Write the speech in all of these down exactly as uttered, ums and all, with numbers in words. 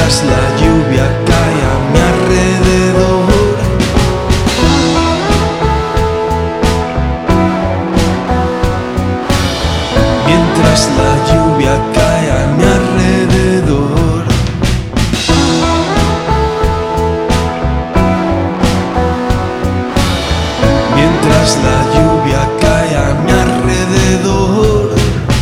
mientras la lluvia cae a mi alrededor. Mientras la lluvia cae a mi alrededor. Mientras la lluvia cae a mi alrededor.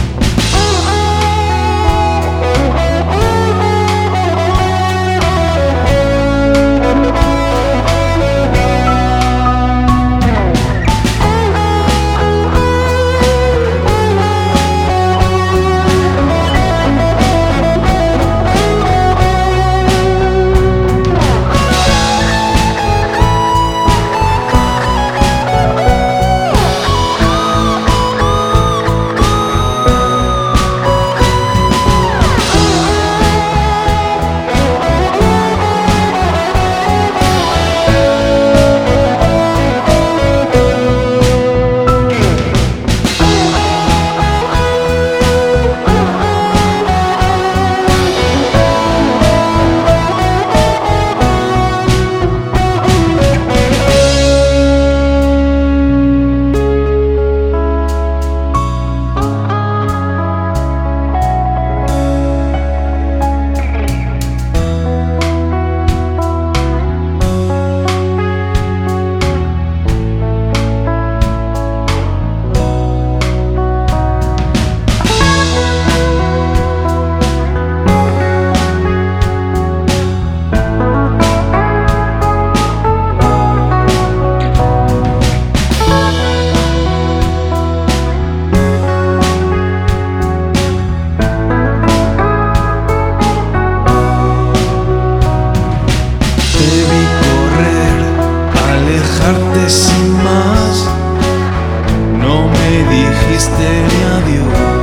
Alejarte sin más, no me dijiste ni adiós,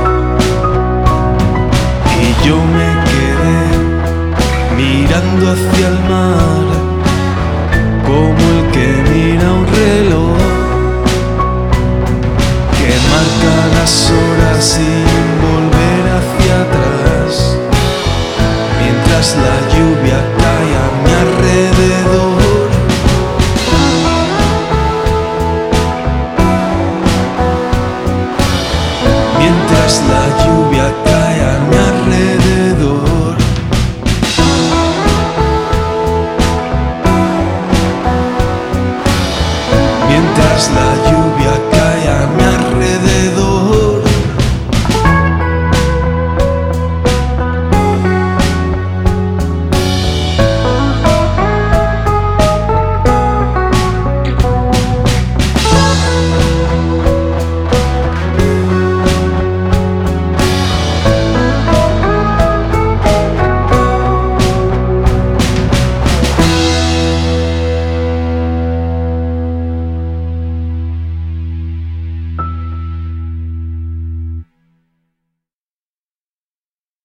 y yo me quedé mirando hacia el mar, como el que mira un reloj que marca las horas sin volver hacia atrás, mientras la lluvia cae a mi alrededor.